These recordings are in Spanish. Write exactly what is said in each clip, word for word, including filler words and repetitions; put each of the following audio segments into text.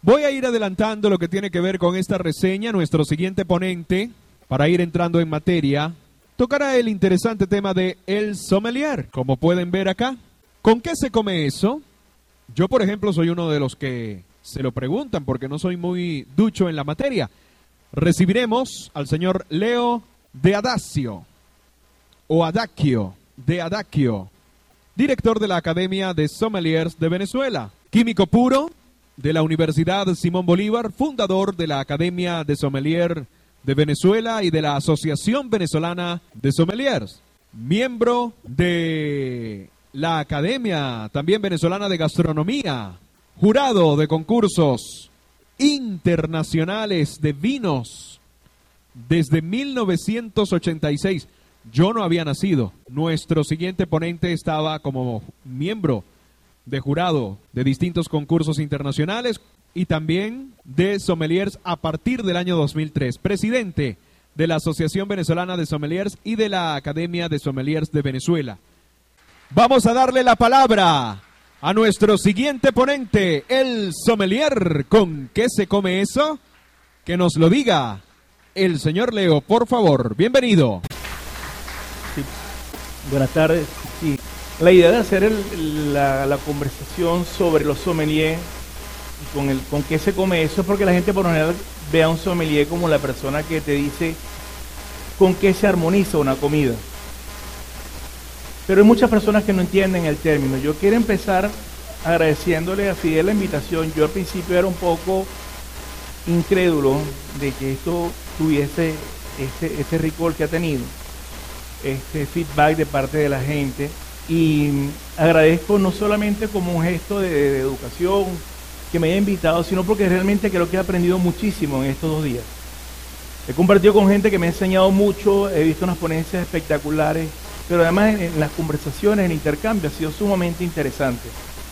Voy a ir adelantando lo que tiene que ver con esta reseña. Nuestro siguiente ponente, para ir entrando en materia, tocará el interesante tema de el sommelier. Como pueden ver acá, ¿con qué se come eso? Yo, por ejemplo, soy uno de los que se lo preguntan porque no soy muy ducho en la materia. Recibiremos al señor Leo de Adacio, o Adaquio, de Adaquio, director de la Academia de Sommeliers de Venezuela, químico puro de la Universidad Simón Bolívar, fundador de la Academia de Sommelier de Venezuela y de la Asociación Venezolana de Sommeliers, miembro de la Academia también Venezolana de Gastronomía, jurado de concursos internacionales de vinos desde mil novecientos ochenta y seis. Yo no había nacido. Nuestro siguiente ponente estaba como miembro de jurado de distintos concursos internacionales y también de sommeliers a partir del año dos mil tres. Presidente de la Asociación Venezolana de Sommeliers y de la Academia de Sommeliers de Venezuela. Vamos a darle la palabra a nuestro siguiente ponente, el sommelier. ¿Con qué se come eso? Que nos lo diga el señor Leo, por favor. Bienvenido. Sí. Buenas tardes. Sí. La idea de hacer el, la, la conversación sobre los sommeliers y con, el, con qué se come eso es porque la gente por lo general ve a un sommelier como la persona que te dice con qué se armoniza una comida. Pero hay muchas personas que no entienden el término. Yo quiero empezar agradeciéndole a Fidel la invitación. Yo al principio era un poco incrédulo de que esto tuviese este, este recall que ha tenido, este feedback de parte de la gente. Y agradezco no solamente como un gesto de, de educación que me haya invitado, sino porque realmente creo que he aprendido muchísimo en estos dos días. He compartido con gente que me ha enseñado mucho, he visto unas ponencias espectaculares, pero además en, en las conversaciones, en el intercambio, ha sido sumamente interesante.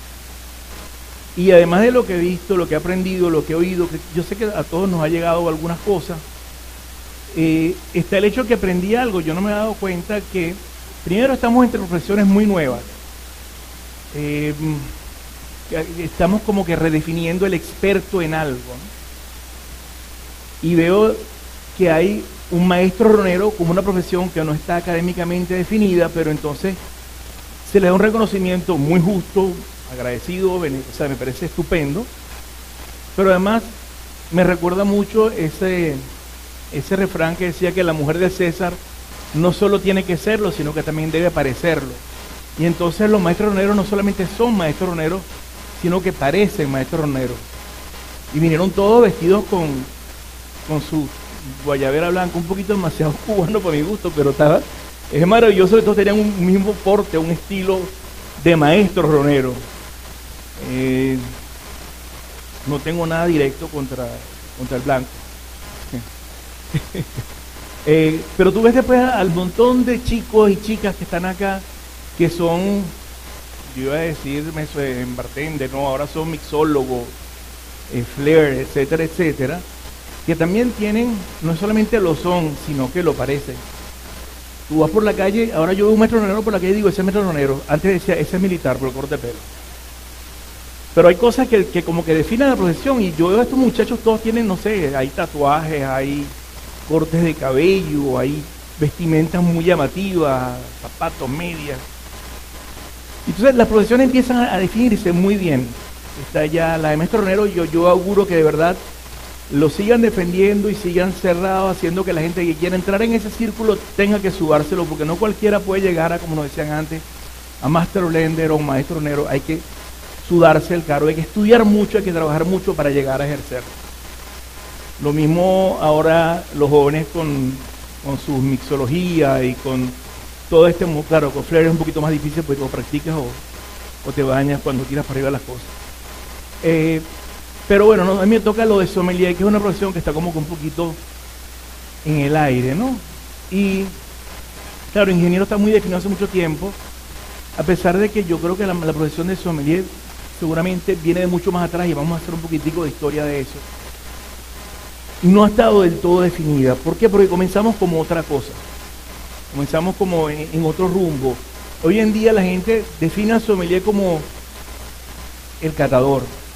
Y además de lo que he visto, lo que he aprendido, lo que he oído, que yo sé que a todos nos ha llegado algunas cosas, eh, está el hecho de que aprendí algo. Yo no me he dado cuenta que, primero, estamos entre profesiones muy nuevas. Eh, estamos como que redefiniendo el experto en algo, ¿no? Y veo que hay un maestro ronero como una profesión que no está académicamente definida, pero entonces se le da un reconocimiento muy justo, agradecido, o sea, me parece estupendo, pero además me recuerda mucho ese, ese refrán que decía que la mujer de César no solo tiene que serlo, sino que también debe parecerlo. Y entonces los maestros roneros no solamente son maestros roneros, sino que parecen maestros roneros. Y vinieron todos vestidos con, con su guayabera blanca, un poquito demasiado cubano para mi gusto, pero estaba, es maravilloso que todos tenían un mismo porte, un estilo de maestro ronero. Eh, no tengo nada directo contra, contra el blanco. eh, pero tú ves después al montón de chicos y chicas que están acá, que son, yo iba a decirme eso en bartender, no, ahora son mixólogos, eh, flair, etcétera, etcétera, que también tienen, no solamente lo son, sino que lo parecen. Tú vas por la calle, ahora yo veo un maestro ronero por la calle y digo, ese es maestro ronero. Antes decía, ese es militar por el corte de pelo. Pero hay cosas que, que como que definen la profesión, y yo veo a estos muchachos, todos tienen, no sé, hay tatuajes, hay cortes de cabello, hay vestimentas muy llamativas, zapatos, medias. Entonces las profesiones empiezan a, a definirse muy bien. Está ya la de maestro ronero, yo, yo auguro que de verdad lo sigan defendiendo y sigan cerrados, haciendo que la gente que quiera entrar en ese círculo tenga que subárselo, porque no cualquiera puede llegar a, como nos decían antes, a Master Blender o Maestro Ronero. Hay que sudarse el cargo, hay que estudiar mucho, hay que trabajar mucho para llegar a ejercer. Lo mismo ahora los jóvenes con, con su mixología y con todo este, claro, con flair es un poquito más difícil porque o practicas o, o te bañas cuando tiras para arriba las cosas. Eh, Pero bueno, no, a mí me toca lo de sommelier, que es una profesión que está como que un poquito en el aire, ¿no? Y, claro, ingeniero está muy definido hace mucho tiempo, a pesar de que yo creo que la, la profesión de sommelier seguramente viene de mucho más atrás y vamos a hacer un poquitico de historia de eso. No ha estado del todo definida. ¿Por qué? Porque comenzamos como otra cosa. Comenzamos como en, en otro rumbo. Hoy en día la gente define al sommelier como el catador.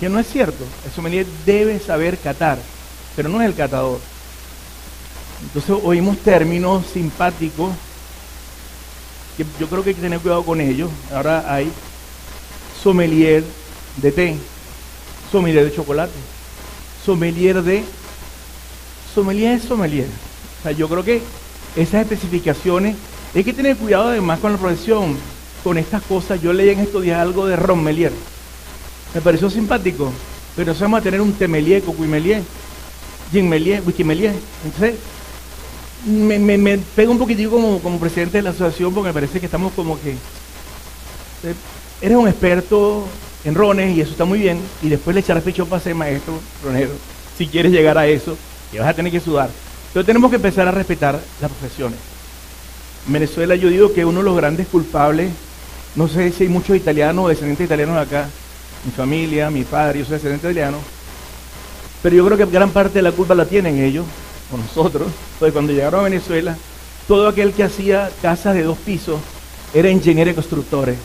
que no es cierto. El sommelier debe saber catar, pero no es el catador. Entonces oímos términos simpáticos que yo creo que hay que tener cuidado con ellos. Ahora hay sommelier de té, sommelier de chocolate, sommelier de... Sommelier es sommelier. O sea, yo creo que esas especificaciones, hay que tener cuidado además con la profesión, con estas cosas. Yo leí en estos días algo de rommelier, me pareció simpático, pero eso vamos a tener un temelier, cocuimelier, ginmelier, wikimelier. Entonces, me, me, me pega un poquitico como, como presidente de la asociación, porque me parece que estamos como que, eh, eres un experto en rones y eso está muy bien, y después le echarás pecho para ser maestro ronero, si quieres llegar a eso, que vas a tener que sudar. Pero tenemos que empezar a respetar las profesiones. En Venezuela yo digo que uno de los grandes culpables, no sé si hay muchos italianos o descendientes italianos acá, mi familia, mi padre, yo soy descendiente italiano, pero yo creo que gran parte de la culpa la tienen ellos, o nosotros. Entonces cuando llegaron a Venezuela, todo aquel que hacía casas de dos pisos era ingeniero y constructores.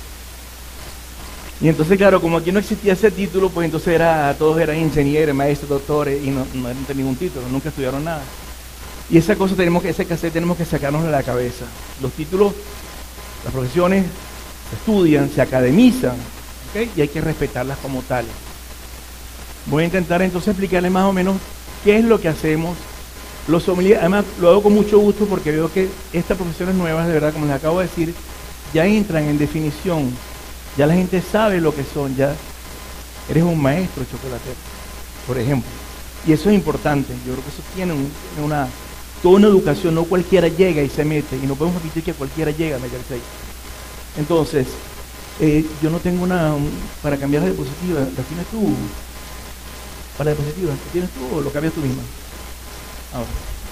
Y entonces, claro, como aquí no existía ese título, pues entonces era, todos eran ingenieros, maestros, doctores, y no, no tenían ningún título, nunca estudiaron nada. Y esa cosa tenemos que, ese cassette tenemos que sacarnos de la cabeza. Los títulos, las profesiones se estudian, se academizan, ¿okay? Y hay que respetarlas como tales. Voy a intentar entonces explicarles más o menos qué es lo que hacemos los sommeliers. Además, lo hago con mucho gusto porque veo que estas profesiones nuevas, de verdad, como les acabo de decir, ya entran en definición. Ya la gente sabe lo que son, ya eres un maestro chocolatero, por ejemplo. Y eso es importante, yo creo que eso tiene, un, tiene una, toda una educación, no cualquiera llega y se mete, y no podemos repetir que cualquiera llega a meterse ahí. Entonces, eh, yo no tengo una, un, para cambiar la diapositiva, ¿la tienes tú? Para la diapositiva, ¿la tienes tú o lo cambias tú misma? Ahora.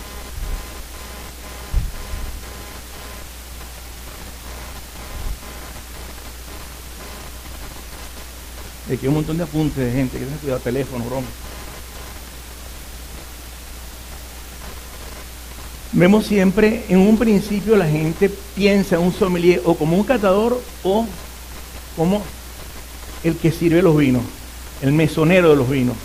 Aquí hay un montón de apuntes de gente que tiene cuidado, teléfono, broma. Vemos siempre, en un principio la gente piensa en un sommelier o como un catador o como el que sirve los vinos, el mesonero de los vinos.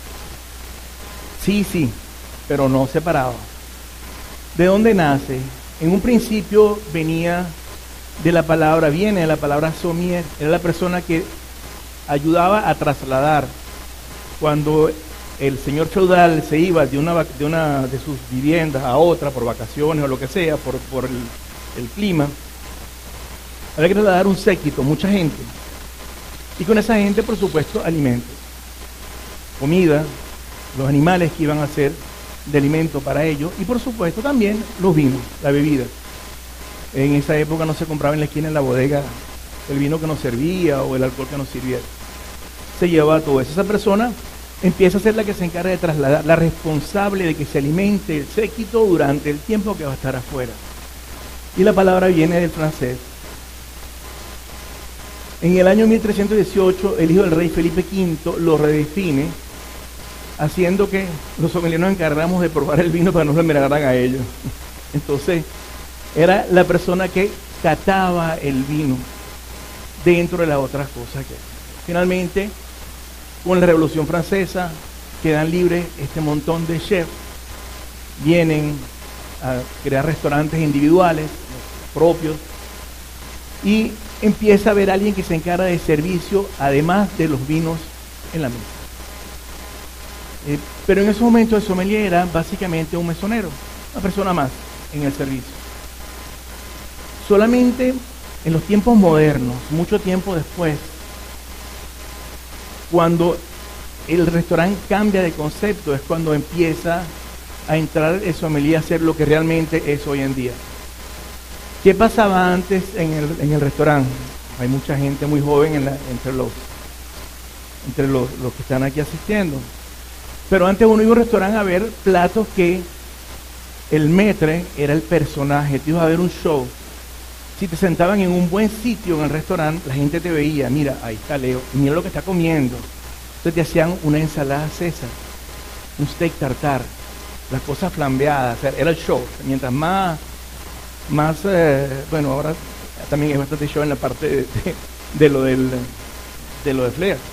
Sí, sí, pero no separado. ¿De dónde nace? En un principio venía de la palabra, viene de la palabra sommelier, era la persona que ayudaba a trasladar. Cuando el señor feudal se iba de una de una de sus viviendas a otra por vacaciones o lo que sea, por, por el, el clima, había que trasladar un séquito, mucha gente. Y con esa gente, por supuesto, alimentos, comida, los animales que iban a ser de alimento para ellos, y por supuesto también los vinos, la bebida. En esa época no se compraba en la esquina, en la bodega, el vino que nos servía o el alcohol que nos sirviera. Se llevaba todo eso. Esa persona empieza a ser la que se encarga de trasladar, la responsable de que se alimente el séquito durante el tiempo que va a estar afuera. Y la palabra viene del francés. En el año mil trescientos dieciocho, el hijo del rey Felipe quinto lo redefine, haciendo que los sommeliers nos encargamos de probar el vino para no se envenenaran a ellos. Entonces, era la persona que cataba el vino dentro de las otras cosas que finalmente, con la Revolución Francesa, quedan libres este montón de chefs, vienen a crear restaurantes individuales, propios, y empieza a haber alguien que se encarga de servicio, además de los vinos en la mesa. Eh, pero en ese momento el sommelier era básicamente un mesonero, una persona más en el servicio. Solamente en los tiempos modernos, mucho tiempo después, cuando el restaurante cambia de concepto, es cuando empieza a entrar el sommelier a ser lo que realmente es hoy en día. ¿Qué pasaba antes en el, en el restaurante? Hay mucha gente muy joven en la, entre, los, entre los, los que están aquí asistiendo. Pero antes uno iba a un restaurante a ver platos que el maître era el personaje, te ibas a ver un show. Si te sentaban en un buen sitio en el restaurante, la gente te veía, mira, ahí está Leo, y mira lo que está comiendo. Entonces te hacían una ensalada César, un steak tartar, las cosas flambeadas, o sea, era el show. Mientras más, más eh, bueno, ahora también hay bastante show en la parte de, de, de lo del de lo de flair.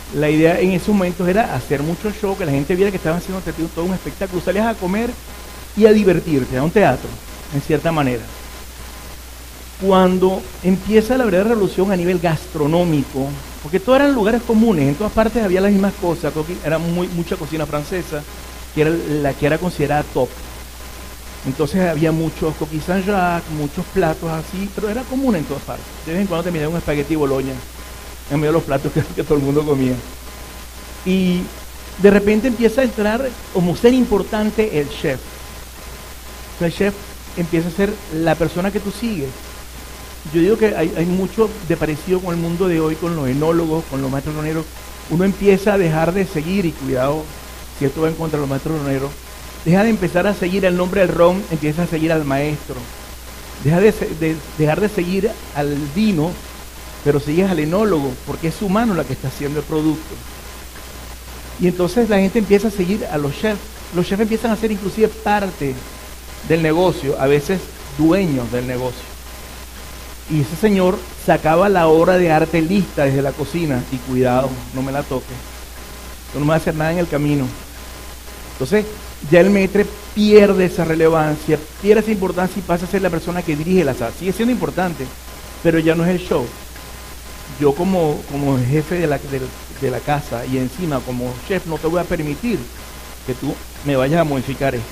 La idea en ese momento era hacer mucho show, que la gente viera que estaban haciendo todo un espectáculo. Salías a comer y a divertirte, a un teatro, en cierta manera. Cuando empieza la verdadera revolución a nivel gastronómico, porque todos eran lugares comunes, en todas partes había las mismas cosas, era muy, mucha cocina francesa, que era la que era considerada top. Entonces había muchos coquilles Saint-Jacques, muchos platos así, pero era común en todas partes. De vez en cuando te miraba un espagueti boloña en medio de los platos que, que todo el mundo comía. Y de repente empieza a entrar como ser importante el chef. O sea, el chef empieza a ser la persona que tú sigues. Yo digo que hay, hay mucho de parecido con el mundo de hoy, con los enólogos, con los maestros roneros. Uno empieza a dejar de seguir, y cuidado, si esto va en contra de los maestros roneros, deja de empezar a seguir el nombre del ron, empieza a seguir al maestro. Deja de, de dejar de seguir al vino, pero sigues al enólogo, porque es su mano la que está haciendo el producto. Y entonces la gente empieza a seguir a los chefs. Los chefs empiezan a ser inclusive parte del negocio, a veces dueños del negocio. Y ese señor sacaba la obra de arte lista desde la cocina, y cuidado, no me la toque, no me va a hacer nada en el camino. Entonces ya el maître pierde esa relevancia, pierde esa importancia y pasa a ser la persona que dirige la sala. Sigue siendo importante, pero ya no es el show. Yo como, como jefe de la, de, de la casa y encima como chef no te voy a permitir que tú me vayas a modificar esto.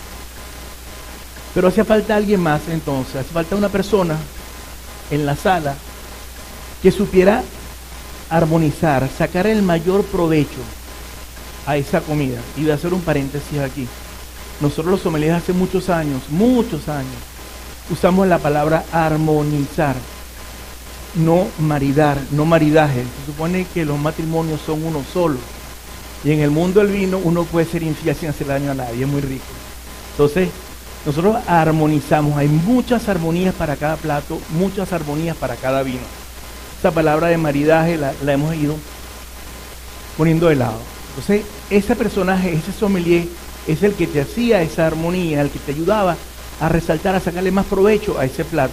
Pero hacía falta alguien más entonces, hace falta una persona en la sala que supiera armonizar, sacar el mayor provecho a esa comida. Y voy a hacer un paréntesis aquí. Nosotros los sommeliers hace muchos años, muchos años, usamos la palabra armonizar, no maridar, no maridaje. Se supone que los matrimonios son uno solo. Y en el mundo del vino uno puede ser infiel sin hacer daño a nadie, es muy rico. Entonces, nosotros armonizamos, hay muchas armonías para cada plato, muchas armonías para cada vino. Esa palabra de maridaje la, la hemos ido poniendo de lado. Entonces, ese personaje, ese sommelier, es el que te hacía esa armonía, el que te ayudaba a resaltar, a sacarle más provecho a ese plato.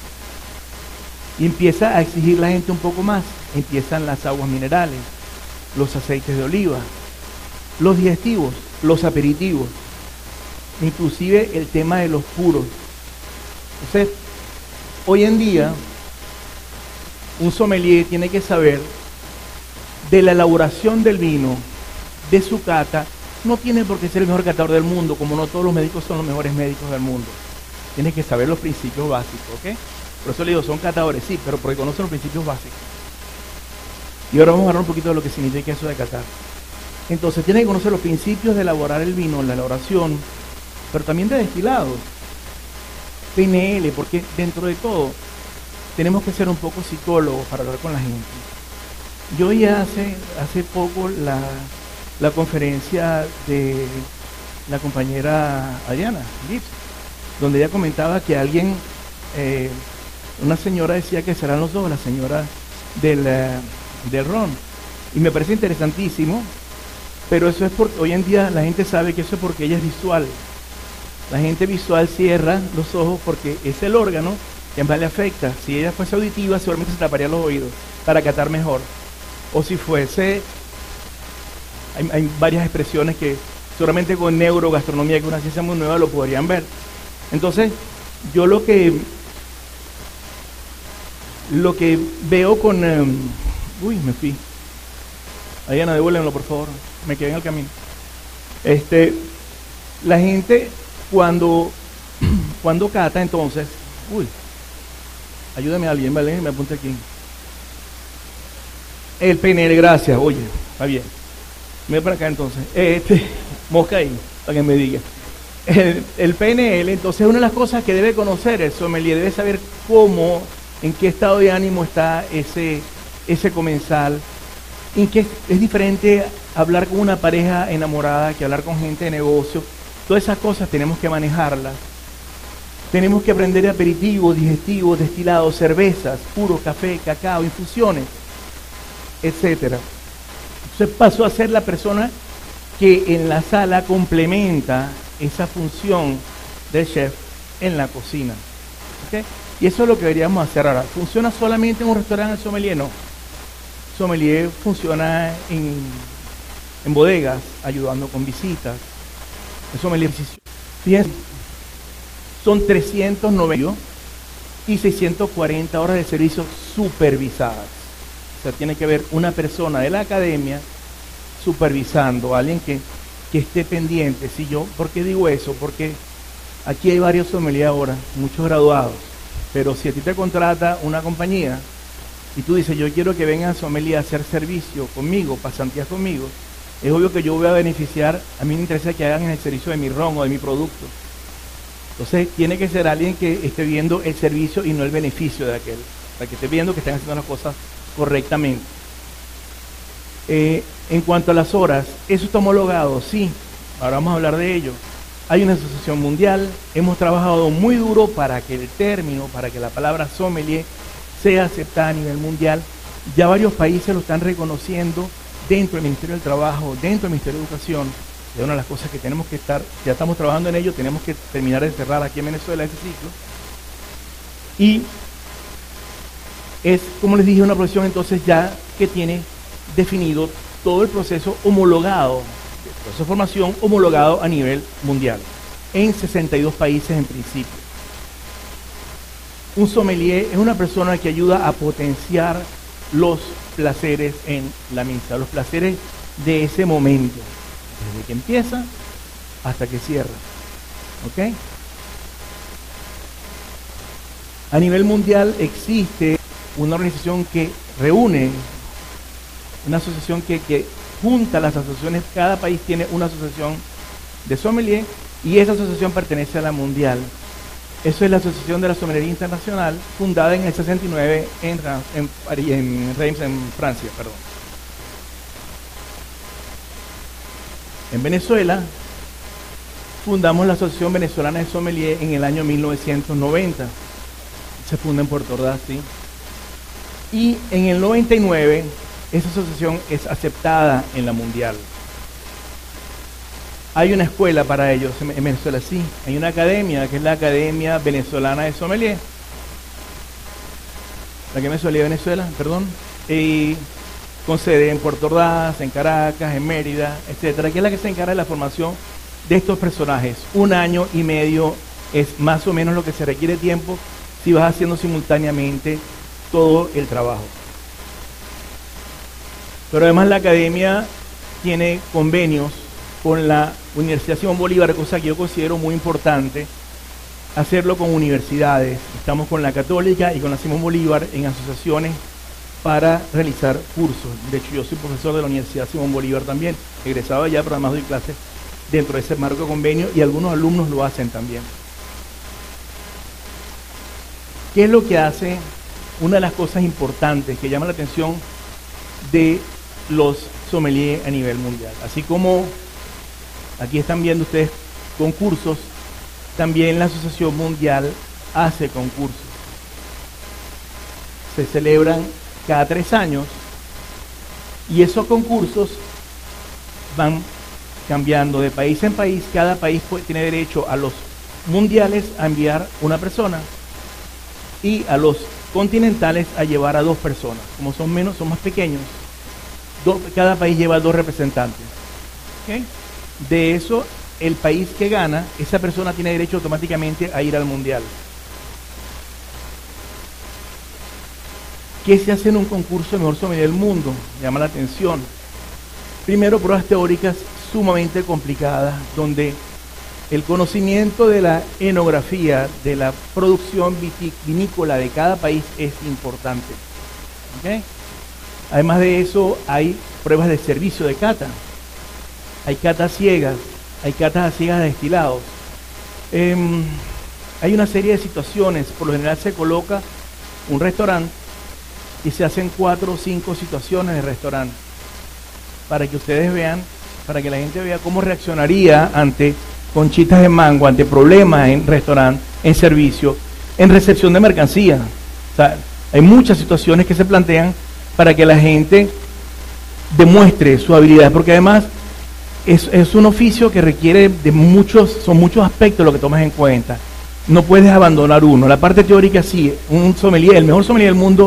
Y empieza a exigir la gente un poco más. Empiezan las aguas minerales, los aceites de oliva, los digestivos, los aperitivos, inclusive el tema de los puros. Entonces, hoy en día, un sommelier tiene que saber de la elaboración del vino, de su cata. No tiene por qué ser el mejor catador del mundo, como no todos los médicos son los mejores médicos del mundo. Tiene que saber los principios básicos, ¿ok? Por eso le digo, son catadores, sí, pero porque conocen los principios básicos. Y ahora vamos a hablar un poquito de lo que significa eso de catar. Entonces, tiene que conocer los principios de elaborar el vino, la elaboración, pero también de destilados, P N L, porque dentro de todo tenemos que ser un poco psicólogos para hablar con la gente. Yo ya hace, hace poco la, la conferencia de la compañera Adriana Gibbs, donde ella comentaba que alguien, eh, una señora decía que serán los dos, la señora del, del ron, y me parece interesantísimo, pero eso es porque hoy en día la gente sabe que eso es porque ella es visual. La gente visual cierra los ojos porque es el órgano que más le afecta. Si ella fuese auditiva, seguramente se taparía los oídos para catar mejor. O si fuese, hay, hay varias expresiones que seguramente con neurogastronomía, que es una ciencia muy nueva, lo podrían ver. Entonces, yo lo que lo que veo con... Um, uy, me fui. Adriana, devuélvenlo, por favor. Me quedé en el camino. Este, la gente... Cuando, cuando cata, entonces, uy, ayúdame a alguien, ¿vale? Me apunte aquí. El P N L, gracias, oye, está bien. Me voy para acá entonces. Este, mosca ahí, para que me diga. El, el P N L, entonces, es una de las cosas que debe conocer el sommelier, debe saber cómo, en qué estado de ánimo está ese, ese comensal, en qué es diferente hablar con una pareja enamorada que hablar con gente de negocio. Todas esas cosas tenemos que manejarlas. Tenemos que aprender aperitivos, digestivos, destilados, cervezas, puro café, cacao, infusiones, etcétera. Entonces pasó a ser la persona que en la sala complementa esa función del chef en la cocina. ¿Okay? Y eso es lo que deberíamos hacer ahora. ¿Funciona solamente en un restaurante el sommelier? No. sommelier funciona en, en bodegas, ayudando con visitas. El sommelier, fíjense, son trescientos noventa y seiscientas cuarenta horas de servicio supervisadas. O sea, tiene que haber una persona de la academia supervisando, alguien que, que esté pendiente. Si yo, ¿por qué digo eso? Porque aquí hay varios sommeliers ahora, muchos graduados, pero si a ti te contrata una compañía y tú dices, yo quiero que vengan sommelier a hacer servicio conmigo, pasantías conmigo, es obvio que yo voy a beneficiar, a mí me interesa que hagan el servicio de mi ron o de mi producto. Entonces tiene que ser alguien que esté viendo el servicio y no el beneficio de aquel, para que esté viendo que están haciendo las cosas correctamente. Eh, en cuanto a las horas, ¿eso está homologado? Sí, ahora vamos a hablar de ello. Hay una asociación mundial, hemos trabajado muy duro para que el término, para que la palabra sommelier sea aceptada a nivel mundial. Ya varios países lo están reconociendo dentro del Ministerio del Trabajo, dentro del Ministerio de Educación. Es una de las cosas que tenemos que estar, ya estamos trabajando en ello, tenemos que terminar de cerrar aquí en Venezuela ese ciclo. Y es, como les dije, una profesión entonces ya que tiene definido todo el proceso homologado, el proceso de formación homologado a nivel mundial, en sesenta y dos países en principio. Un sommelier es una persona que ayuda a potenciar los placeres en la misa, los placeres de ese momento, desde que empieza hasta que cierra. ¿Ok? A nivel mundial existe una organización que reúne, una asociación que, que junta las asociaciones, cada país tiene una asociación de sommelier y esa asociación pertenece a la mundial. Eso es la Asociación de la Sommeliería Internacional, fundada en el sesenta y nueve en, en, en Reims, en Francia. Perdón. En Venezuela, fundamos la Asociación Venezolana de Sommelier en el año mil novecientos noventa. Se funda en Puerto Ordaz, ¿sí? Y en el noventa y nueve, esa asociación es aceptada en la mundial. Hay una escuela para ellos en Venezuela, sí. Hay una academia, que es la Academia Venezolana de Sommelier. La Academia de Venezuela, perdón. Y con sede en Puerto Ordaz, en Caracas, en Mérida, etcétera, que es la que se encarga de la formación de estos personajes. Un año y medio es más o menos lo que se requiere tiempo si vas haciendo simultáneamente todo el trabajo. Pero además la academia tiene convenios con la Universidad Simón Bolívar, cosa que yo considero muy importante, hacerlo con universidades. Estamos con la Católica y con la Simón Bolívar en asociaciones para realizar cursos. De hecho, yo soy profesor de la Universidad Simón Bolívar también, egresado allá, pero además doy clases dentro de ese marco de convenio y algunos alumnos lo hacen también. ¿Qué es lo que hace? Una de las cosas importantes que llama la atención de los sommeliers a nivel mundial. Así como aquí están viendo ustedes concursos, también la Asociación Mundial hace concursos. Se celebran cada tres años y esos concursos van cambiando de país en país. Cada país tiene derecho a los mundiales a enviar una persona y a los continentales a llevar a dos personas. Como son menos, son más pequeños, dos, cada país lleva dos representantes. ¿Okay? De eso, el país que gana, esa persona tiene derecho automáticamente a ir al mundial. ¿Qué se hace en un concurso de mejor sommelier del mundo? Llama la atención. Primero, pruebas teóricas sumamente complicadas, donde el conocimiento de la enografía, de la producción vinícola de cada país es importante. ¿Okay? Además de eso, hay pruebas de servicio de cata. Hay catas ciegas, hay catas ciegas de destilados. Eh, hay una serie de situaciones. Por lo general se coloca un restaurante y se hacen cuatro o cinco situaciones de restaurante para que ustedes vean, para que la gente vea cómo reaccionaría ante conchitas de mango, ante problemas en restaurante, en servicio, en recepción de mercancía. O sea, hay muchas situaciones que se plantean para que la gente demuestre su habilidad, porque además es, es un oficio que requiere de muchos, son muchos aspectos lo que tomas en cuenta. No puedes abandonar uno. La parte teórica sí, un sommelier, el mejor sommelier del mundo,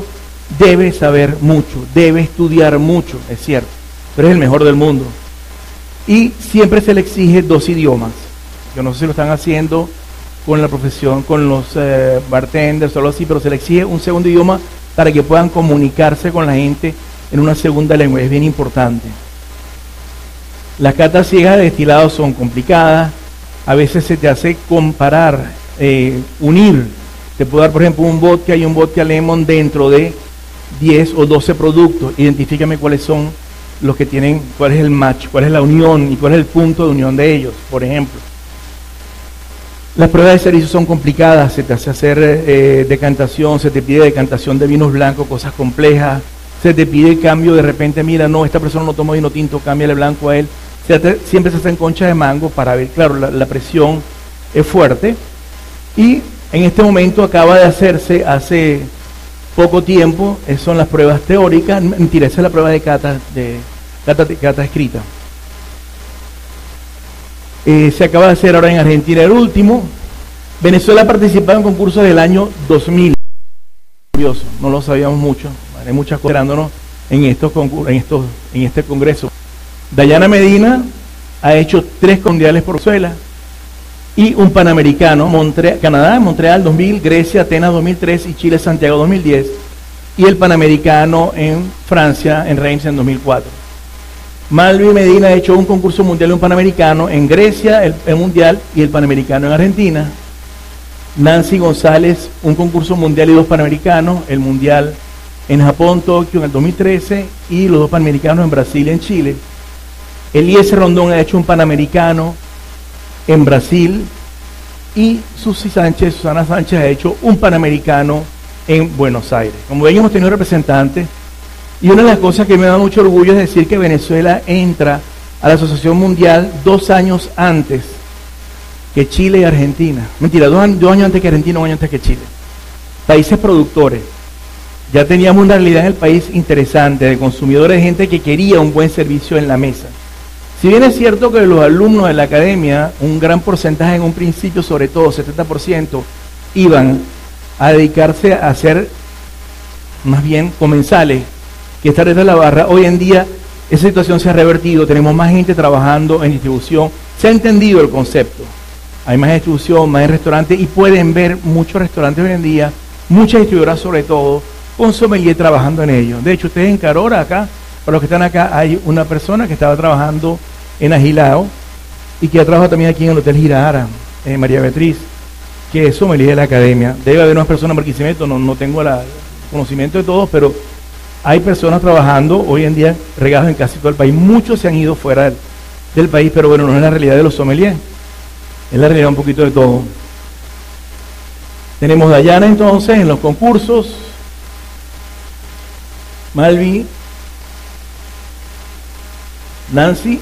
debe saber mucho, debe estudiar mucho, es cierto, pero es el mejor del mundo. Y siempre se le exige dos idiomas. Yo no sé si lo están haciendo con la profesión, con los eh, bartenders o algo así, pero se le exige un segundo idioma para que puedan comunicarse con la gente en una segunda lengua. Es bien importante. Las catas ciegas de destilados son complicadas. A veces se te hace comparar, eh, unir. Te puedo dar, por ejemplo, un vodka y un vodka lemon dentro de diez o doce productos. Identifícame cuáles son los que tienen, cuál es el match, cuál es la unión y cuál es el punto de unión de ellos, por ejemplo. Las pruebas de servicio son complicadas, se te hace hacer eh, decantación, se te pide decantación de vinos blancos, cosas complejas, se te pide el cambio de repente, mira, no, esta persona no toma vino tinto, cámbiale blanco a él. Se te, siempre se hacen conchas de mango para ver, claro, la, la presión es fuerte. Y en este momento acaba de hacerse, hace poco tiempo, son las pruebas teóricas, mentira, esa es la prueba de cata, de cata, cata escrita. Eh, se acaba de hacer ahora en Argentina el último. Venezuela ha participado en concursos del año dos mil. Curioso, no lo sabíamos mucho. Hay muchas cosas esperándonos en estos concursos, en estos, en este congreso. Dayana Medina ha hecho tres mundiales por Venezuela y un panamericano, Montre Canadá, Montreal dos mil, Grecia, Atenas dos mil tres y Chile, Santiago dos mil diez, y el panamericano en Francia, en Reims en dos mil cuatro. Malvi Medina ha hecho un concurso mundial y un panamericano en Grecia, el, el mundial y el panamericano en Argentina. Nancy González, un concurso mundial y dos panamericanos, el mundial en Japón, Tokio en el dos mil trece y los dos panamericanos en Brasil y en Chile. Eliezer Rondón ha hecho un panamericano en Brasil y Susi Sánchez, Susana Sánchez ha hecho un panamericano en Buenos Aires. Como ven, hemos tenido representantes. Y una de las cosas que me da mucho orgullo es decir que Venezuela entra a la Asociación Mundial dos años antes que Chile y Argentina. Mentira, dos años, dos años antes que Argentina, un año antes que Chile. Países productores. Ya teníamos una realidad en el país interesante de consumidores, de gente que quería un buen servicio en la mesa. Si bien es cierto que los alumnos de la academia, un gran porcentaje en un principio, sobre todo setenta por ciento, iban a dedicarse a ser más bien comensales, que estar desde la barra. Hoy en día esa situación se ha revertido, tenemos más gente trabajando en distribución, se ha entendido el concepto, hay más distribución, más restaurantes, y pueden ver muchos restaurantes hoy en día, muchas distribuidoras sobre todo, con sommelier trabajando en ello. De hecho, ustedes en Carora acá, para los que están acá, hay una persona que estaba trabajando en Agilao y que ha trabajado también aquí en el Hotel Girahara, eh, María Beatriz, que es sommelier de la academia. Debe haber unas personas en Barquisimeto, no, no tengo el conocimiento de todos, pero hay personas trabajando hoy en día regados en casi todo el país. Muchos se han ido fuera del, del país, pero bueno, no es la realidad de los sommeliers, es la realidad un poquito de todo. Tenemos Dayana entonces en los concursos, Malvi, Nancy,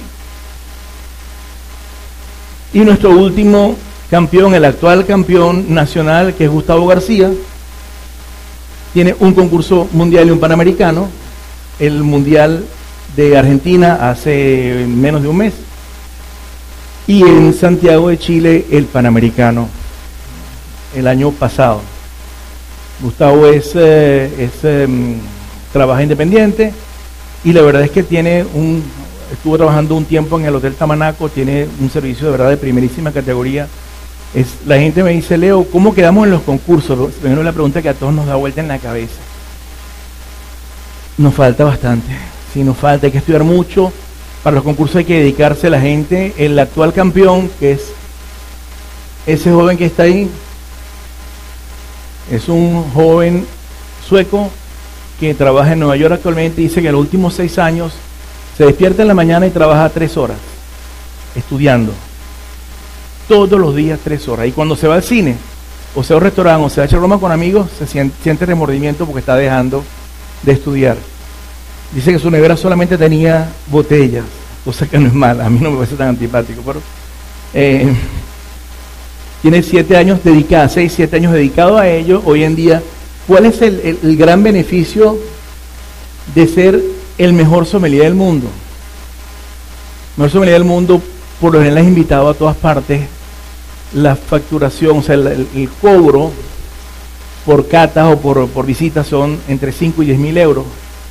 y nuestro último campeón, el actual campeón nacional, que es Gustavo García, tiene un concurso mundial y un panamericano, el mundial de Argentina hace menos de un mes, y en Santiago de Chile el panamericano el año pasado. Gustavo es, eh, es eh, trabaja independiente y la verdad es que tiene un, estuvo trabajando un tiempo en el Hotel Tamanaco, tiene un servicio de verdad de primerísima categoría. Es, la gente me dice, Leo, ¿cómo quedamos en los concursos? Es la pregunta que a todos nos da vuelta en la cabeza. Nos falta bastante, sí, nos falta, hay que estudiar mucho. Para los concursos hay que dedicarse a la gente. El actual campeón, que es ese joven que está ahí, es un joven sueco que trabaja en Nueva York actualmente. Dice que en los últimos seis años se despierta en la mañana y trabaja tres horas estudiando. Todos los días tres horas. Y cuando se va al cine, o sea, a un restaurante, o se va a echar broma con amigos, se siente, siente remordimiento porque está dejando de estudiar. Dice que su nevera solamente tenía botellas, cosa que no es mala, a mí no me parece tan antipático, pero eh, tiene siete años dedicados, seis, siete años dedicados a ello. Hoy en día, ¿cuál es el, el, el gran beneficio de ser el mejor sommelier del mundo? El mejor sommelier del mundo, por lo general es invitado a todas partes. La facturación, o sea, el, el, el cobro por catas o por, por visitas son entre cinco y diez mil euros.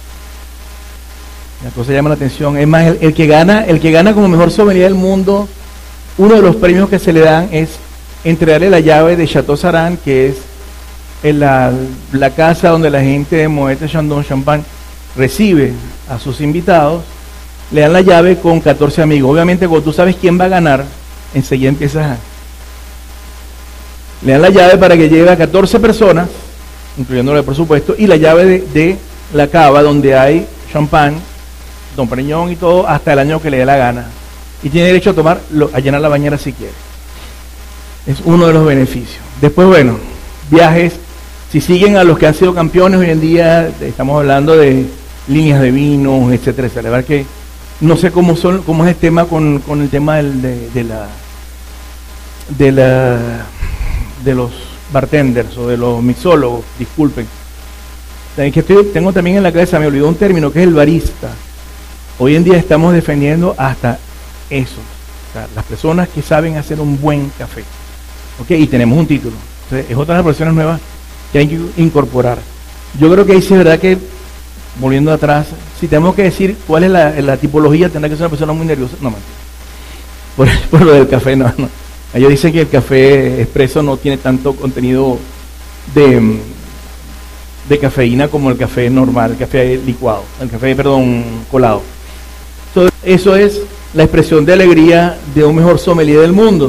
La cosa llama la atención. Es más, el, el que gana, el que gana como mejor sommelier del mundo, uno de los premios que se le dan es entregarle la llave de Chateau Saran, que es en la, la casa donde la gente de Moet Chandon Champagne recibe a sus invitados. Le dan la llave con catorce amigos. Obviamente, cuando tú sabes quién va a ganar, enseguida empiezas a... Le dan la llave para que lleve a catorce personas, incluyéndole por supuesto, y la llave de, de la cava donde hay champán, Don Periñón y todo, hasta el año que le dé la gana. Y tiene derecho a tomar, a llenar la bañera si quiere. Es uno de los beneficios. Después, bueno, viajes. Si siguen a los que han sido campeones hoy en día, estamos hablando de líneas de vinos, etcétera, etcétera. La verdad que no sé cómo son, cómo es el tema con, con el tema del, de, de la de la de los bartenders o de los mixólogos, disculpen. Que estoy, tengo también en la cabeza, me olvidó un término que es el barista. Hoy en día estamos defendiendo hasta eso, o sea, las personas que saben hacer un buen café. ¿Ok? Y tenemos un título. Entonces, es otra de las profesiones nuevas que hay que incorporar. Yo creo que ahí sí es verdad que, volviendo atrás, si tenemos que decir cuál es la, la tipología, tendrá que ser una persona muy nerviosa. No, mentira. Por, por lo del café, no, no. Ellos dicen que el café expreso no tiene tanto contenido de, de cafeína como el café normal, el café licuado, el café, perdón, colado. Entonces, eso es la expresión de alegría de un mejor sommelier del mundo.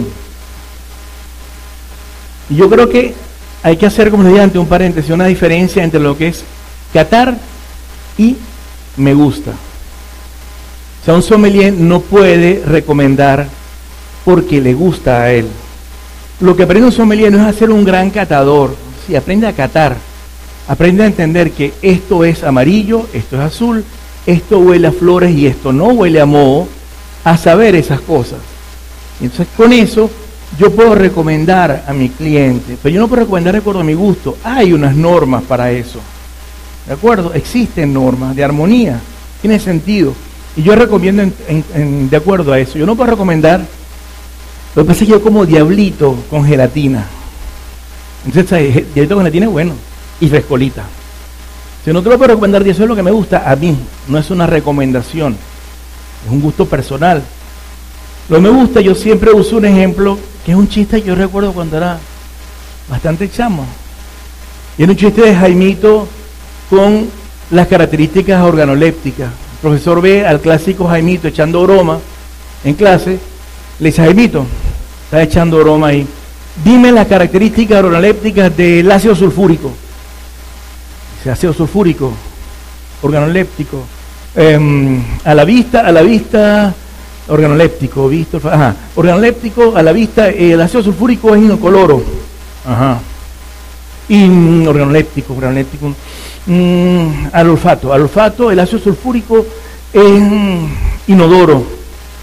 Y yo creo que hay que hacer, como les dije antes, un paréntesis, una diferencia entre lo que es catar y me gusta. O sea, un sommelier no puede recomendar porque le gusta a él. Lo que aprende un sommelier no es hacer un gran catador. Sí, aprende a catar. Aprende a entender que esto es amarillo, esto es azul, esto huele a flores y esto no huele a moho, a saber esas cosas. Y entonces con eso yo puedo recomendar a mi cliente, pero yo no puedo recomendar de acuerdo a mi gusto. Hay unas normas para eso. ¿De acuerdo? Existen normas de armonía. Tiene sentido. Y yo recomiendo en, en, en, de acuerdo a eso. Yo no puedo recomendar. Lo que pasa es que yo como diablito con gelatina. Entonces, diablito con gelatina es bueno. Y frescolita. Si no te lo puedo recomendar, y eso es lo que me gusta a mí. No es una recomendación. Es un gusto personal. Lo que me gusta, yo siempre uso un ejemplo, que es un chiste que yo recuerdo cuando era bastante chamo. Y era un chiste de Jaimito con las características organolépticas. El profesor ve al clásico Jaimito echando broma en clase. Le dice, Jaimito, está echando broma ahí. Dime las características organolépticas del ácido sulfúrico. Dice, ácido sulfúrico, organoléptico. Eh, a la vista, a la vista, organoléptico, visto, ajá. Organoléptico, a la vista, eh, el ácido sulfúrico es inocoloro. Ajá. Y mm, organoléptico, organoléptico. Mm, al olfato, al olfato, el ácido sulfúrico es mm, inodoro.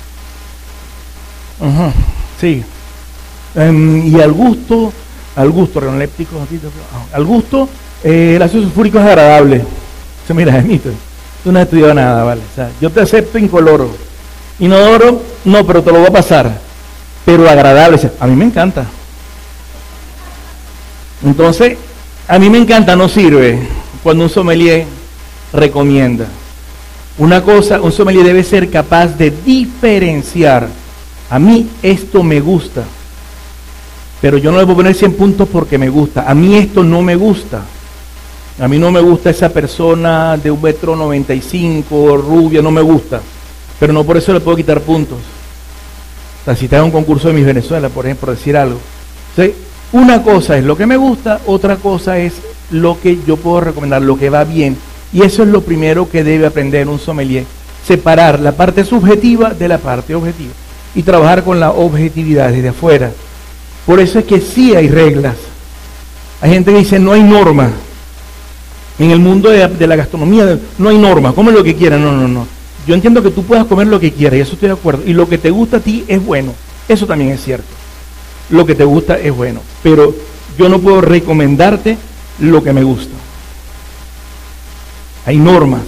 Ajá, sí. Um, y al gusto, al gusto, organoléptico, al gusto, eh, el ácido sulfúrico es agradable. O sea, mira, Jaimito, tú no has estudiado nada, ¿vale? O sea, yo te acepto incoloro. Inodoro, no, pero te lo voy a pasar. Pero agradable, o sea, a mí me encanta. Entonces, a mí me encanta, no sirve cuando un sommelier recomienda. Una cosa, un sommelier debe ser capaz de diferenciar. A mí esto me gusta, pero yo no le puedo poner cien puntos porque me gusta. A mí esto no me gusta. A mí no me gusta esa persona de un metro noventa y cinco, rubia, no me gusta. Pero no por eso le puedo quitar puntos. O sea, si está en un concurso de Miss Venezuela, por ejemplo, por decir algo. Entonces, una cosa es lo que me gusta, otra cosa es lo que yo puedo recomendar, lo que va bien. Y eso es lo primero que debe aprender un sommelier. Separar la parte subjetiva de la parte objetiva. Y trabajar con la objetividad desde afuera. Por eso es que sí hay reglas. Hay gente que dice no hay norma. En el mundo de, de la gastronomía no hay norma, come lo que quieras. No, no, no. Yo entiendo que tú puedas comer lo que quieras y eso estoy de acuerdo. Y lo que te gusta a ti es bueno. Eso también es cierto. Lo que te gusta es bueno. Pero yo no puedo recomendarte lo que me gusta. Hay normas.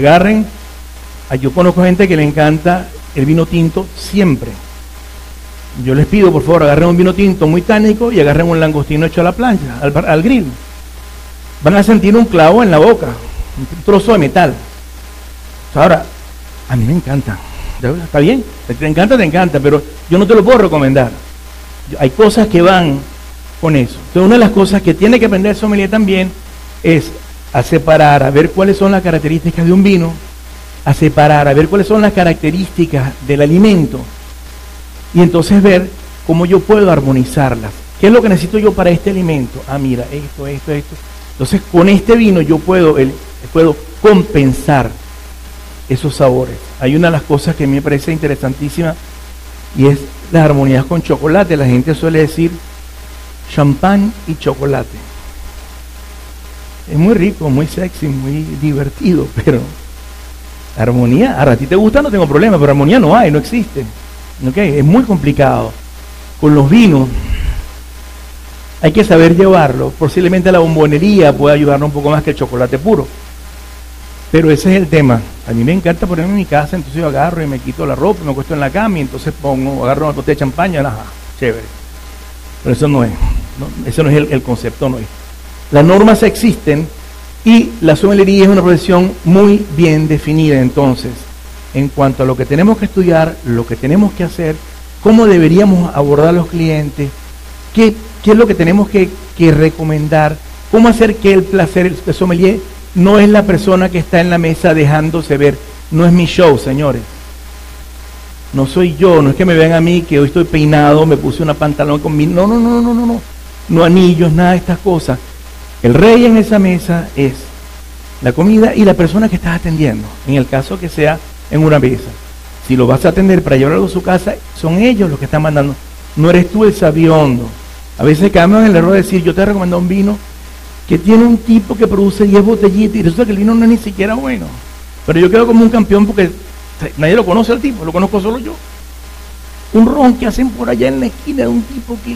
Agarren. Yo conozco gente que le encanta el vino tinto siempre. yo les pido, por favor, agarren un vino tinto muy tánico y agarren un langostino hecho a la plancha, al, al grill. Van a sentir un clavo en la boca, un trozo de metal. Ahora, a mí me encanta. Está bien, te encanta, te encanta, pero yo no te lo puedo recomendar. Hay cosas que van con eso. Entonces, una de las cosas que tiene que aprender el sommelier también es a separar, a ver cuáles son las características de un vino, a separar, a ver cuáles son las características del alimento, y entonces ver cómo yo puedo armonizarlas. ¿Qué es lo que necesito yo para este alimento? Ah, mira, esto, esto, esto. Entonces, con este vino yo puedo, el, puedo compensar esos sabores. Hay una de las cosas que a mí me parece interesantísima y es las armonías con chocolate. La gente suele decir champán y chocolate. Es muy rico, muy sexy, muy divertido, pero armonía, ahora a ti te gusta, no tengo problema, pero armonía no hay, no existe. ¿Okay? Es muy complicado. Con los vinos hay que saber llevarlo. Posiblemente la bombonería puede ayudarnos un poco más que el chocolate puro. Pero ese es el tema. A mí me encanta ponerme en mi casa, entonces yo agarro y me quito la ropa, me acuesto en la cama y entonces pongo, agarro una botella de champaña, ajá, chévere. Pero eso no es, no, eso no es el, el concepto, no es. Las normas existen y la sommelería es una profesión muy bien definida. Entonces, en cuanto a lo que tenemos que estudiar, lo que tenemos que hacer, cómo deberíamos abordar a los clientes, qué, qué es lo que tenemos que, que recomendar, cómo hacer que el placer, el sommelier no es la persona que está en la mesa dejándose ver, no es mi show, señores. No soy yo, no es que me vean a mí que hoy estoy peinado, me puse una pantalón con mi... No, no, no, no, no, no, no anillos, nada de estas cosas. El rey en esa mesa es la comida y la persona que estás atendiendo, en el caso que sea en una mesa. Si lo vas a atender para llevarlo a su casa, son ellos los que están mandando, no eres tú el sabiondo. A veces caemos en el error de decir, yo te he recomendado un vino que tiene un tipo que produce diez botellitas y resulta que el vino no es ni siquiera bueno. Pero yo quedo como un campeón porque nadie lo conoce al tipo, lo conozco solo yo. Un ron que hacen por allá en la esquina de un tipo que...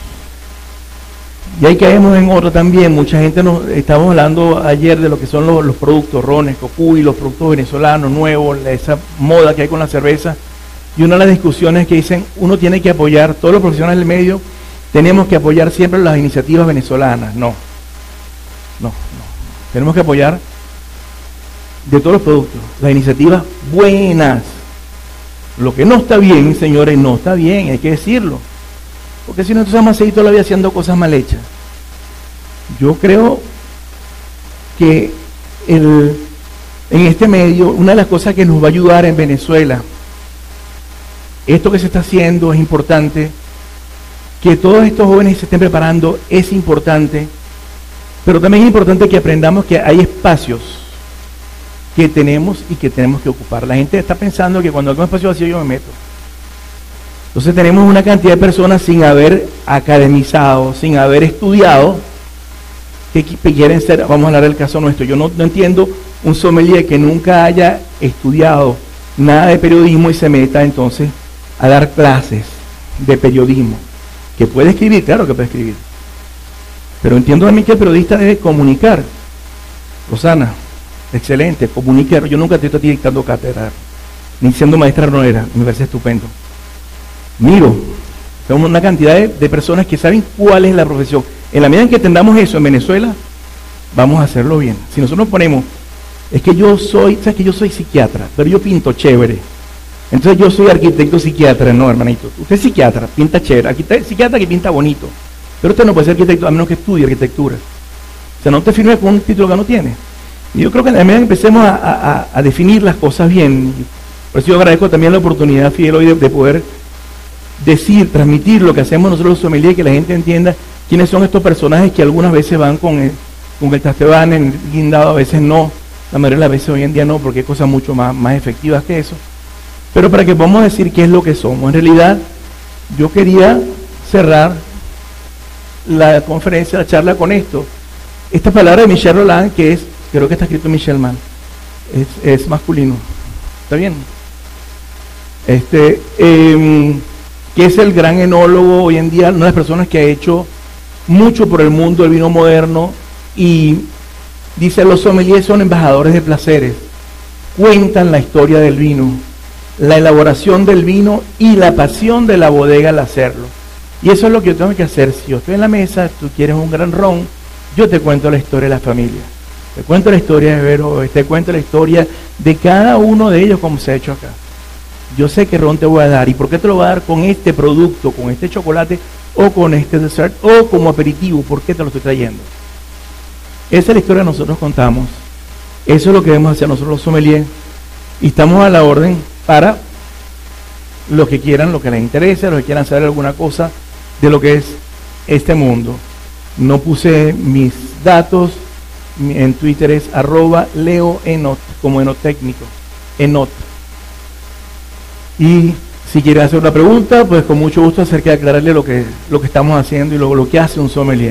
Y ahí caemos en otro también. Mucha gente nos... Estamos hablando ayer de lo que son los, los productos, rones, cocuy, los productos venezolanos nuevos, esa moda que hay con la cerveza. Y una de las discusiones que dicen, uno tiene que apoyar, todos los profesionales del medio, tenemos que apoyar siempre las iniciativas venezolanas. No. No, no. Tenemos que apoyar de todos los productos, las iniciativas buenas. Lo que no está bien, señores, no está bien, hay que decirlo. Porque si no, entonces vamos a seguir toda la vida haciendo cosas mal hechas. Yo creo que el, en este medio, una de las cosas que nos va a ayudar en Venezuela, esto que se está haciendo es importante, que todos estos jóvenes se estén preparando es importante, pero también es importante que aprendamos que hay espacios que tenemos y que tenemos que ocupar. La gente está pensando que cuando hay un espacio vacío yo me meto. Entonces tenemos una cantidad de personas sin haber academizado, sin haber estudiado, que quieren ser, vamos a hablar del caso nuestro. Yo no, no entiendo un sommelier que nunca haya estudiado nada de periodismo y se meta entonces a dar clases de periodismo. Que puede escribir, claro que puede escribir. Pero entiendo también que el periodista debe comunicar. Rosana, excelente, comunique. Yo nunca te estoy dictando cátedra, ni siendo maestra no era, me parece estupendo. Miro, tenemos una cantidad de, de personas que saben cuál es la profesión. En la medida en que entendamos eso en Venezuela, vamos a hacerlo bien. Si nosotros ponemos, es que yo soy, sabes que yo soy psiquiatra, pero yo pinto chévere. Entonces yo soy arquitecto psiquiatra, no, hermanito. Usted es psiquiatra, pinta chévere. Arquitecto, psiquiatra que pinta bonito. Pero usted no puede ser arquitecto a menos que estudie arquitectura. O sea, no te firme con un título que no tiene. Y yo creo que en la medida en que empecemos a, a, a definir las cosas bien, por eso yo agradezco también la oportunidad, Fidel, hoy de, de poder decir, transmitir lo que hacemos nosotros los sommeliers, que la gente entienda quiénes son estos personajes que algunas veces van con el, con el tasteban en guindado, a veces no, la mayoría de las veces hoy en día no, porque hay cosas mucho más, más efectivas que eso, pero para que podamos decir qué es lo que somos. En realidad, yo quería cerrar la conferencia, la charla con esto, esta palabra de Michel Roland, que es, creo que está escrito Michel mal, es, es masculino, ¿está bien? Este, eh, que es el gran enólogo hoy en día, una de las personas que ha hecho mucho por el mundo del vino moderno, y dice, los sommeliers son embajadores de placeres, cuentan la historia del vino, la elaboración del vino y la pasión de la bodega al hacerlo. Y eso es lo que yo tengo que hacer. Si yo estoy en la mesa, tú quieres un gran ron, yo te cuento la historia de la familia. Te cuento la historia de Vero, te cuento la historia de cada uno de ellos como se ha hecho acá. Yo sé qué ron te voy a dar y por qué te lo voy a dar con este producto, con este chocolate o con este dessert o como aperitivo, por qué te lo estoy trayendo. Esa es la historia que nosotros contamos. Eso es lo que debemos hacer nosotros los sommeliers y estamos a la orden para los que quieran, los que les interese, los que quieran saber alguna cosa de lo que es este mundo. No puse mis datos, en Twitter es arroba leoenot, como enotécnico, enot. Y si quiere hacer una pregunta, pues con mucho gusto acerca de aclararle lo que, lo que estamos haciendo y lo, lo que hace un sommelier.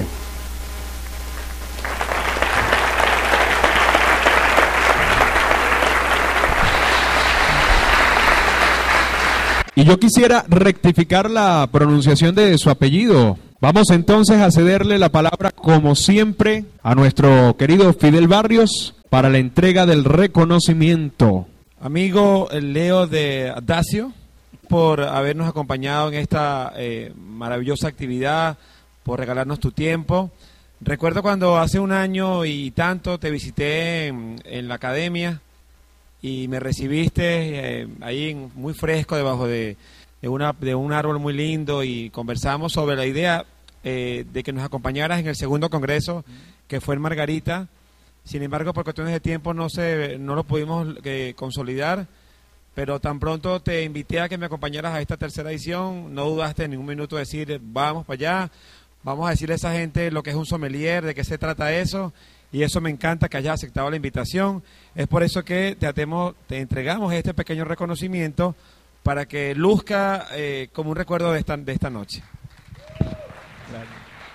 Y yo quisiera rectificar la pronunciación de su apellido. Vamos entonces a cederle la palabra, como siempre, a nuestro querido Fidel Barrios para la entrega del reconocimiento. Amigo Leo de Dacio, por habernos acompañado en esta eh, maravillosa actividad, por regalarnos tu tiempo. Recuerdo cuando hace un año y tanto te visité en, en la academia y me recibiste eh, ahí muy fresco debajo de, de, una, de un árbol muy lindo y conversamos sobre la idea eh, de que nos acompañaras en el segundo congreso que fue en Margarita. Sin embargo, por cuestiones de tiempo no se, no lo pudimos eh, consolidar, pero tan pronto te invité a que me acompañaras a esta tercera edición, no dudaste en ningún minuto de decir, vamos para allá, vamos a decirle a esa gente lo que es un sommelier, de qué se trata eso, y eso me encanta que hayas aceptado la invitación. Es por eso que te, atemos, te entregamos este pequeño reconocimiento para que luzca eh, como un recuerdo de esta, de esta noche. Claro.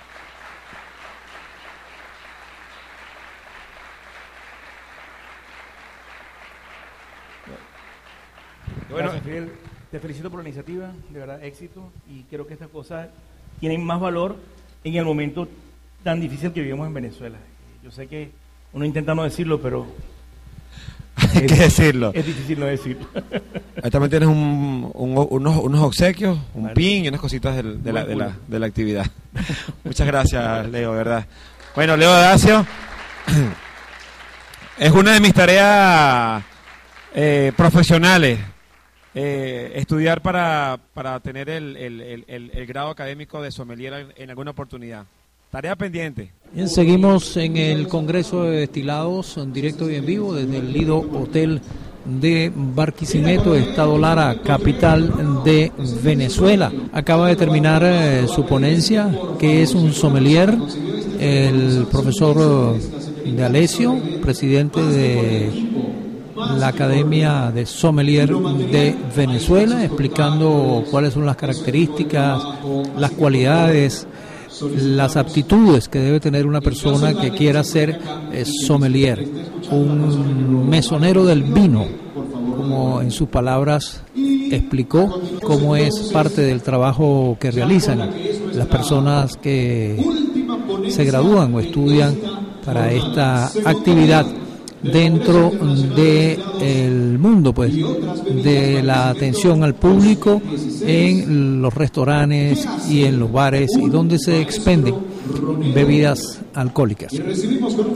Bueno, gracias, Fidel. Te felicito por la iniciativa, de verdad, éxito, y creo que estas cosas tienen más valor en el momento tan difícil que vivimos en Venezuela. Yo sé que uno intenta no decirlo, pero hay que decirlo. Es difícil no decirlo. Ahí también tienes un, un, unos, unos obsequios, un vale. pin y unas cositas de, de, la, de, la, de la actividad. Muchas gracias, Leo, ¿verdad? Bueno, Leo Dacio, es una de mis tareas eh, profesionales. Eh, estudiar para, para tener el, el, el, el grado académico de sommelier en, en alguna oportunidad. Tarea pendiente. Bien, seguimos en el Congreso de Destilados en directo y en vivo desde el Lido Hotel de Barquisimeto, Estado Lara, capital de Venezuela. Acaba de terminar eh, su ponencia, que es un sommelier, el profesor de Alessio, presidente de la Academia de Sommelier de Venezuela, explicando cuáles son las características, las cualidades, las aptitudes que debe tener una persona que quiera ser eh, sommelier, un mesonero del vino, como en sus palabras explicó, cómo es parte del trabajo que realizan las personas que se gradúan o estudian para esta actividad dentro del mundo, pues, de la atención al público en los restaurantes y en los bares y donde se expenden bebidas alcohólicas.